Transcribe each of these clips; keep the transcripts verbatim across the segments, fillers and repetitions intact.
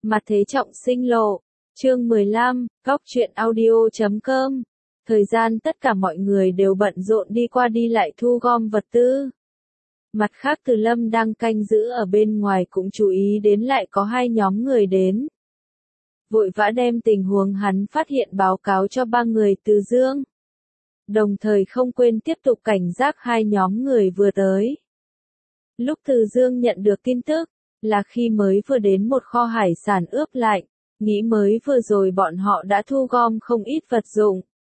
Mặt thế trọng sinh lộ. Chương mười lăm, góc truyện audio chấm com. Thời gian tất cả mọi người đều bận rộn đi qua đi lại thu gom vật tư. Mặt khác Từ Lâm đang canh giữ ở bên ngoài cũng chú ý đến lại có hai nhóm người đến. Vội vã đem tình huống hắn phát hiện báo cáo cho ba người Từ Dương. Đồng thời không quên tiếp tục cảnh giác hai nhóm người vừa tới. Lúc Từ Dương nhận được tin tức, là khi mới vừa đến một kho hải sản ướp lạnh, nghĩ mới vừa rồi bọn họ đã thu gom không ít vật dụng.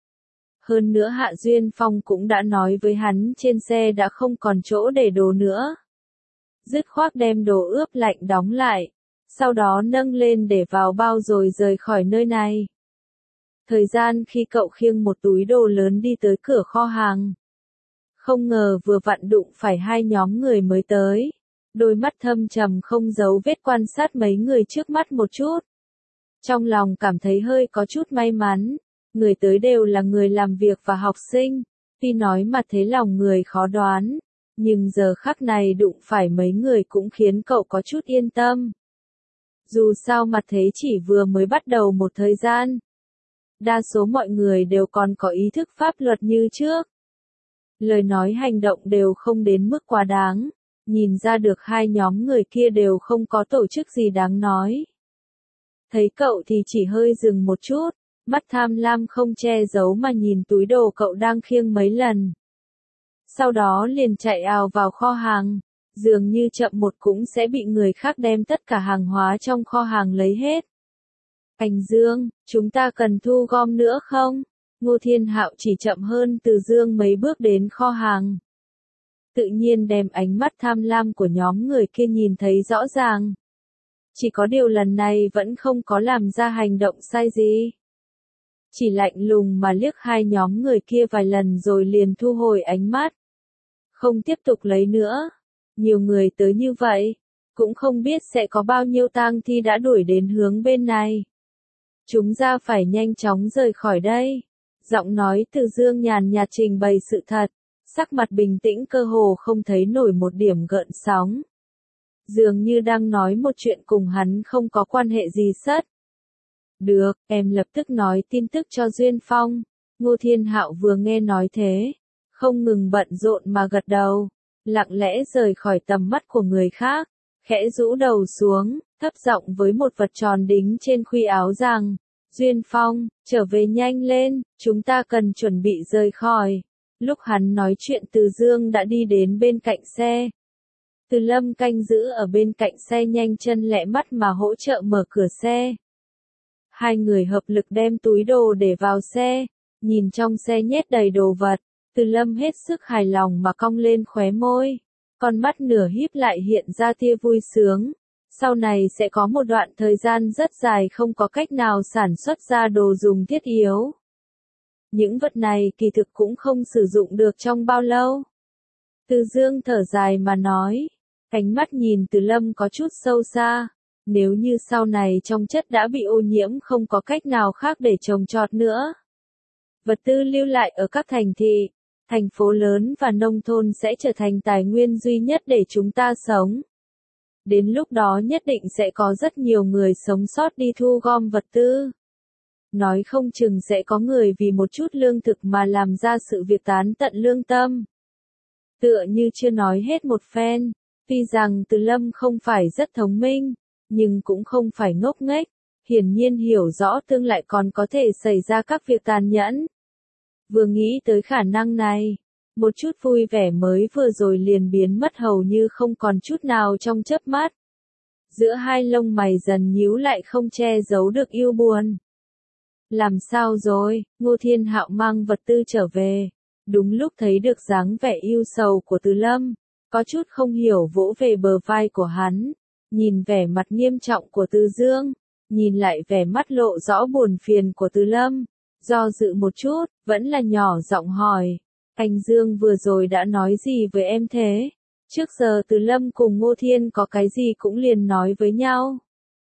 Hơn nữa Hạ Duyên Phong cũng đã nói với hắn trên xe đã không còn chỗ để đồ nữa. Dứt khoát đem đồ ướp lạnh đóng lại, sau đó nâng lên để vào bao rồi rời khỏi nơi này. Thời gian khi cậu khiêng một túi đồ lớn đi tới cửa kho hàng. Không ngờ vừa vặn đụng phải hai nhóm người mới tới. Đôi mắt thâm trầm không giấu vết quan sát mấy người trước mắt một chút. Trong lòng cảm thấy hơi có chút may mắn. Người tới đều là người làm việc và học sinh. Tuy nói mà thế lòng người khó đoán. Nhưng giờ khắc này đụng phải mấy người cũng khiến cậu có chút yên tâm. Dù sao mặt thế chỉ vừa mới bắt đầu một thời gian. Đa số mọi người đều còn có ý thức pháp luật như trước. Lời nói hành động đều không đến mức quá đáng. Nhìn ra được hai nhóm người kia đều không có tổ chức gì đáng nói. Thấy cậu thì chỉ hơi dừng một chút, mắt tham lam không che giấu mà nhìn túi đồ cậu đang khiêng mấy lần. Sau đó liền chạy ào vào kho hàng, dường như chậm một cũng sẽ bị người khác đem tất cả hàng hóa trong kho hàng lấy hết. Anh Dương, chúng ta cần thu gom nữa không? Ngô Thiên Hạo chỉ chậm hơn Từ Dương mấy bước đến kho hàng. Tự nhiên đem ánh mắt tham lam của nhóm người kia nhìn thấy rõ ràng. Chỉ có điều lần này vẫn không có làm ra hành động sai gì. Chỉ lạnh lùng mà liếc hai nhóm người kia vài lần rồi liền thu hồi ánh mắt. Không tiếp tục lấy nữa. Nhiều người tới như vậy, cũng không biết sẽ có bao nhiêu tang thi đã đuổi đến hướng bên này. Chúng ta phải nhanh chóng rời khỏi đây. Giọng nói Từ Dương nhàn nhạt trình bày sự thật. Sắc mặt bình tĩnh cơ hồ không thấy nổi một điểm gợn sóng. Dường như đang nói một chuyện cùng hắn không có quan hệ gì sất. Được, em lập tức nói tin tức cho Duyên Phong. Ngô Thiên Hạo vừa nghe nói thế, không ngừng bận rộn mà gật đầu, lặng lẽ rời khỏi tầm mắt của người khác, khẽ rũ đầu xuống, thấp giọng với một vật tròn đính trên khuy áo rằng, Duyên Phong, trở về nhanh lên, chúng ta cần chuẩn bị rời khỏi. Lúc hắn nói chuyện Từ Dương đã đi đến bên cạnh xe. Từ Lâm canh giữ ở bên cạnh xe nhanh chân lẹ mắt mà hỗ trợ mở cửa xe. Hai người hợp lực đem túi đồ để vào xe, nhìn trong xe nhét đầy đồ vật, Từ Lâm hết sức hài lòng mà cong lên khóe môi. Con mắt nửa híp lại hiện ra tia vui sướng. Sau này sẽ có một đoạn thời gian rất dài không có cách nào sản xuất ra đồ dùng thiết yếu. Những vật này kỳ thực cũng không sử dụng được trong bao lâu. Từ Dương thở dài mà nói. Ánh mắt nhìn Từ Lâm có chút sâu xa. Nếu như sau này trong chất đã bị ô nhiễm không có cách nào khác để trồng trọt nữa. Vật tư lưu lại ở các thành thị, thành phố lớn và nông thôn sẽ trở thành tài nguyên duy nhất để chúng ta sống. Đến lúc đó nhất định sẽ có rất nhiều người sống sót đi thu gom vật tư. Nói không chừng sẽ có người vì một chút lương thực mà làm ra sự việc tán tận lương tâm. Tựa như chưa nói hết một phen, tuy rằng Từ Lâm không phải rất thông minh, nhưng cũng không phải ngốc nghếch, hiển nhiên hiểu rõ tương lại còn có thể xảy ra các việc tàn nhẫn. Vừa nghĩ tới khả năng này, một chút vui vẻ mới vừa rồi liền biến mất hầu như không còn chút nào trong chớp mắt. Giữa hai lông mày dần nhíu lại không che giấu được yêu buồn. Làm sao rồi? Ngô Thiên Hạo mang vật tư trở về. Đúng lúc thấy được dáng vẻ yêu sầu của Từ Lâm, có chút không hiểu vỗ về bờ vai của hắn, nhìn vẻ mặt nghiêm trọng của Từ Dương, nhìn lại vẻ mắt lộ rõ buồn phiền của Từ Lâm, do dự một chút, vẫn là nhỏ giọng hỏi, anh Dương vừa rồi đã nói gì với em thế? Trước giờ Từ Lâm cùng Ngô Thiên có cái gì cũng liền nói với nhau.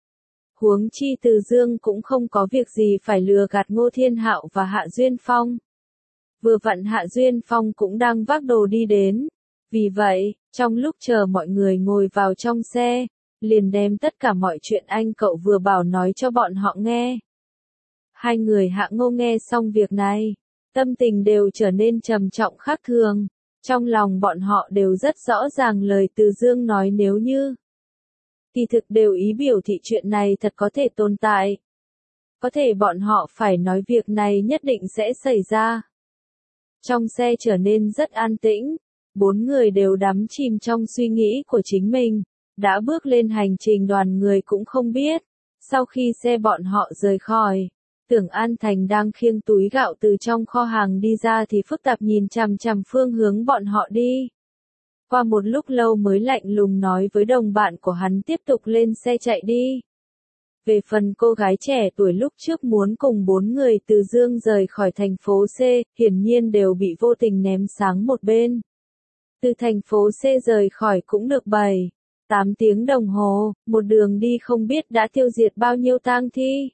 Huống chi Từ Dương cũng không có việc gì phải lừa gạt Ngô Thiên Hạo và Hạ Duyên Phong. Vừa vặn Hạ Duyên Phong cũng đang vác đồ đi đến. Vì vậy, trong lúc chờ mọi người ngồi vào trong xe, liền đem tất cả mọi chuyện anh cậu vừa bảo nói cho bọn họ nghe. Hai người Hạ Ngô nghe xong việc này, tâm tình đều trở nên trầm trọng khác thường. Trong lòng bọn họ đều rất rõ ràng lời Từ Dương nói nếu như. Kỳ thực đều ý biểu thị chuyện này thật có thể tồn tại. Có thể bọn họ phải nói việc này nhất định sẽ xảy ra. Trong xe trở nên rất an tĩnh, bốn người đều đắm chìm trong suy nghĩ của chính mình, đã bước lên hành trình đoàn người cũng không biết. Sau khi xe bọn họ rời khỏi, Tưởng An Thành đang khiêng túi gạo từ trong kho hàng đi ra thì phức tạp nhìn chằm chằm phương hướng bọn họ đi. Qua một lúc lâu mới lạnh lùng nói với đồng bạn của hắn tiếp tục lên xe chạy đi. Về phần cô gái trẻ tuổi lúc trước muốn cùng bốn người Từ Dương rời khỏi thành phố C, hiển nhiên đều bị vô tình ném sang một bên. Từ thành phố C rời khỏi cũng được bảy, tám tiếng đồng hồ, một đường đi không biết đã tiêu diệt bao nhiêu tang thi.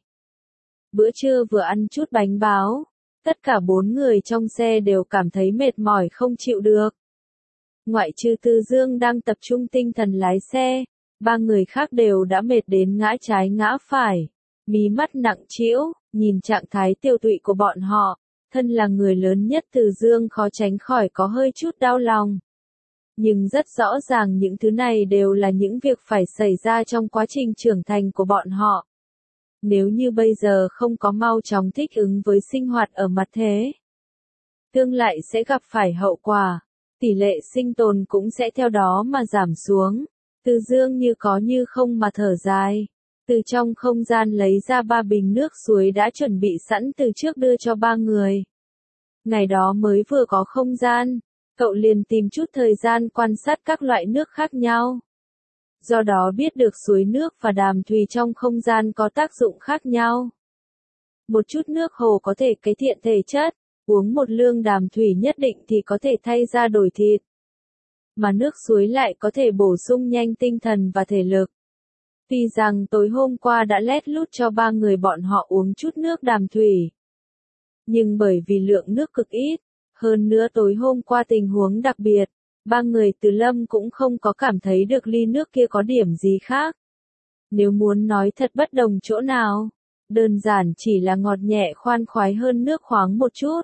Bữa trưa vừa ăn chút bánh báo, tất cả bốn người trong xe đều cảm thấy mệt mỏi không chịu được. Ngoại trừ Từ Dương đang tập trung tinh thần lái xe, ba người khác đều đã mệt đến ngã trái ngã phải, mí mắt nặng trĩu, nhìn trạng thái tiêu tụy của bọn họ, thân là người lớn nhất Từ Dương khó tránh khỏi có hơi chút đau lòng. Nhưng rất rõ ràng những thứ này đều là những việc phải xảy ra trong quá trình trưởng thành của bọn họ. Nếu như bây giờ không có mau chóng thích ứng với sinh hoạt ở mặt thế, tương lai sẽ gặp phải hậu quả, tỷ lệ sinh tồn cũng sẽ theo đó mà giảm xuống. Từ Dương như có như không mà thở dài, từ trong không gian lấy ra ba bình nước suối đã chuẩn bị sẵn từ trước đưa cho ba người. Ngày đó mới vừa có không gian, cậu liền tìm chút thời gian quan sát các loại nước khác nhau. Do đó biết được suối nước và đàm thủy trong không gian có tác dụng khác nhau. Một chút nước hồ có thể cải thiện thể chất, uống một lương đàm thủy nhất định thì có thể thay da đổi thịt. Mà nước suối lại có thể bổ sung nhanh tinh thần và thể lực. Tuy rằng tối hôm qua đã lét lút cho ba người bọn họ uống chút nước đàm thủy. Nhưng bởi vì lượng nước cực ít, hơn nữa tối hôm qua tình huống đặc biệt, ba người Từ Lâm cũng không có cảm thấy được ly nước kia có điểm gì khác. Nếu muốn nói thật bất đồng chỗ nào, đơn giản chỉ là ngọt nhẹ khoan khoái hơn nước khoáng một chút.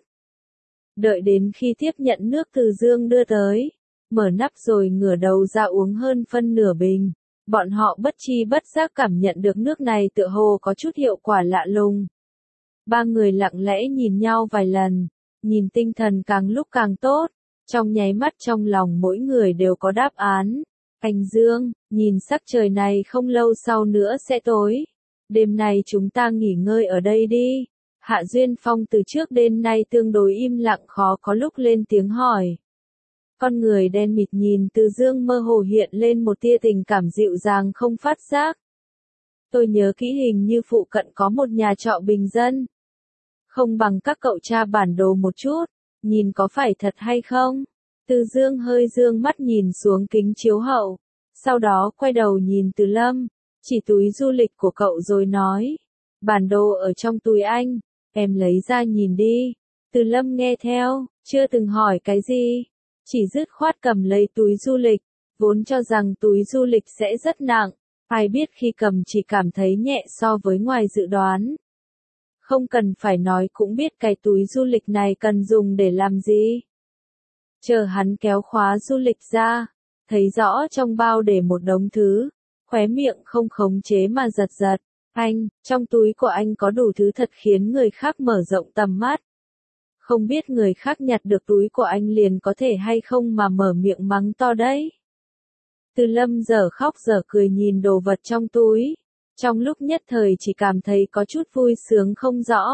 Đợi đến khi tiếp nhận nước Từ Dương đưa tới, mở nắp rồi ngửa đầu ra uống hơn phân nửa bình, bọn họ bất chi bất giác cảm nhận được nước này tựa hồ có chút hiệu quả lạ lùng. Ba người lặng lẽ nhìn nhau vài lần, nhìn tinh thần càng lúc càng tốt, trong nháy mắt trong lòng mỗi người đều có đáp án. Anh Dương, nhìn sắc trời này không lâu sau nữa sẽ tối. Đêm nay chúng ta nghỉ ngơi ở đây đi. Hạ Duyên Phong từ trước đến nay tương đối im lặng khó có lúc lên tiếng hỏi. Con người đen mịt nhìn Từ Dương mơ hồ hiện lên một tia tình cảm dịu dàng không phát giác. Tôi nhớ kỹ hình như phụ cận có một nhà trọ bình dân. Không bằng các cậu tra bản đồ một chút, nhìn có phải thật hay không? Từ Dương hơi dương mắt nhìn xuống kính chiếu hậu, sau đó quay đầu nhìn Từ Lâm, chỉ túi du lịch của cậu rồi nói. Bản đồ ở trong túi anh, em lấy ra nhìn đi. Từ Lâm nghe theo, chưa từng hỏi cái gì, chỉ dứt khoát cầm lấy túi du lịch, vốn cho rằng túi du lịch sẽ rất nặng, ai biết khi cầm chỉ cảm thấy nhẹ so với ngoài dự đoán. Không cần phải nói cũng biết cái túi du lịch này cần dùng để làm gì. Chờ hắn kéo khóa du lịch ra, thấy rõ trong bao để một đống thứ, khóe miệng không khống chế mà giật giật. Anh, trong túi của anh có đủ thứ thật khiến người khác mở rộng tầm mắt. Không biết người khác nhặt được túi của anh liền có thể hay không mà mở miệng mắng to đấy. Từ Lâm dở khóc dở cười nhìn đồ vật trong túi. Trong lúc nhất thời chỉ cảm thấy có chút vui sướng không rõ.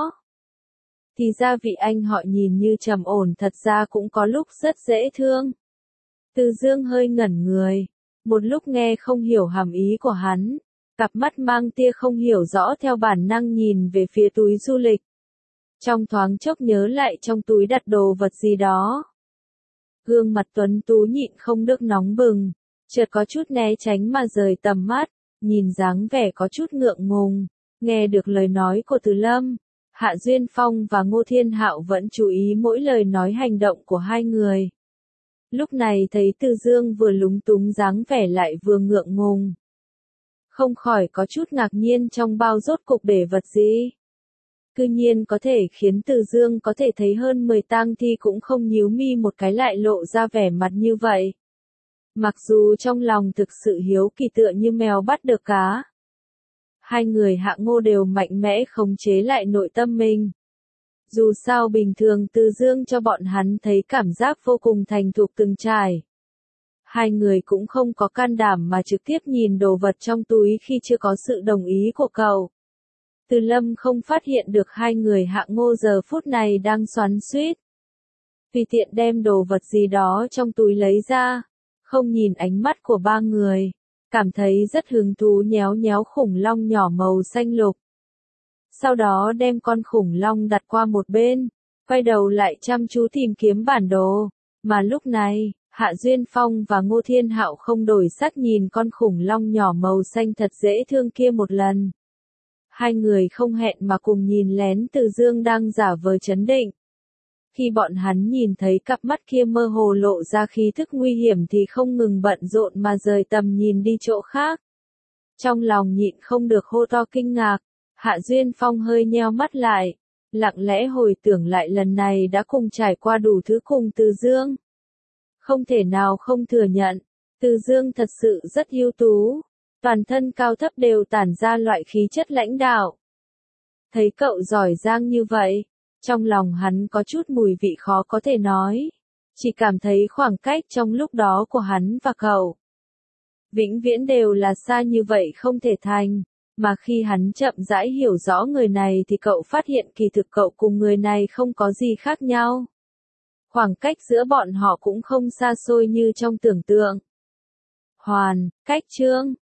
Thì ra vị anh họ nhìn như trầm ổn thật ra cũng có lúc rất dễ thương. Từ Dương hơi ngẩn người. Một lúc nghe không hiểu hàm ý của hắn. Cặp mắt mang tia không hiểu rõ theo bản năng nhìn về phía túi du lịch. Trong thoáng chốc nhớ lại trong túi đặt đồ vật gì đó. Gương mặt tuấn tú nhịn không được nóng bừng. Chợt có chút né tránh mà rời tầm mắt. Nhìn dáng vẻ có chút ngượng ngùng, nghe được lời nói của Từ Lâm, Hạ Duyên Phong và Ngô Thiên Hạo vẫn chú ý mỗi lời nói hành động của hai người. Lúc này thấy Từ Dương vừa lúng túng dáng vẻ lại vừa ngượng ngùng. không khỏi có chút ngạc nhiên trong bao rốt cục để vật gì. Cư nhiên có thể khiến Từ Dương có thể thấy hơn mười tang thi cũng không nhíu mi một cái lại lộ ra vẻ mặt như vậy. Mặc dù trong lòng thực sự hiếu kỳ tựa như mèo bắt được cá. Hai người Hạ Ngô đều mạnh mẽ khống chế lại nội tâm mình. Dù sao bình thường Từ Dương cho bọn hắn thấy cảm giác vô cùng thành thục từng trải. Hai người cũng không có can đảm mà trực tiếp nhìn đồ vật trong túi khi chưa có sự đồng ý của cậu. Từ Lâm không phát hiện được hai người Hạ Ngô giờ phút này đang xoắn xuýt. Tùy tiện đem đồ vật gì đó trong túi lấy ra, không nhìn ánh mắt của ba người, cảm thấy rất hứng thú nhéo nhéo khủng long nhỏ màu xanh lục. Sau đó đem con khủng long đặt qua một bên, quay đầu lại chăm chú tìm kiếm bản đồ, mà lúc này, Hạ Duyên Phong và Ngô Thiên Hạo không đổi sắc nhìn con khủng long nhỏ màu xanh thật dễ thương kia một lần. Hai người không hẹn mà cùng nhìn lén Từ Dương đang giả vờ trấn định. Khi bọn hắn nhìn thấy cặp mắt kia mơ hồ lộ ra khí thức nguy hiểm thì không ngừng bận rộn mà rời tầm nhìn đi chỗ khác. Trong lòng nhịn không được hô to kinh ngạc, Hạ Duyên Phong hơi nheo mắt lại, lặng lẽ hồi tưởng lại lần này đã cùng trải qua đủ thứ cùng Từ Dương. Không thể nào không thừa nhận, Từ Dương thật sự rất ưu tú, toàn thân cao thấp đều tản ra loại khí chất lãnh đạo. Thấy cậu giỏi giang như vậy, trong lòng hắn có chút mùi vị khó có thể nói, chỉ cảm thấy khoảng cách trong lúc đó của hắn và cậu vĩnh viễn đều là xa như vậy không thể thành, mà khi hắn chậm rãi hiểu rõ người này thì cậu phát hiện kỳ thực cậu cùng người này không có gì khác nhau. Khoảng cách giữa bọn họ cũng không xa xôi như trong tưởng tượng. Hoàn, cách chương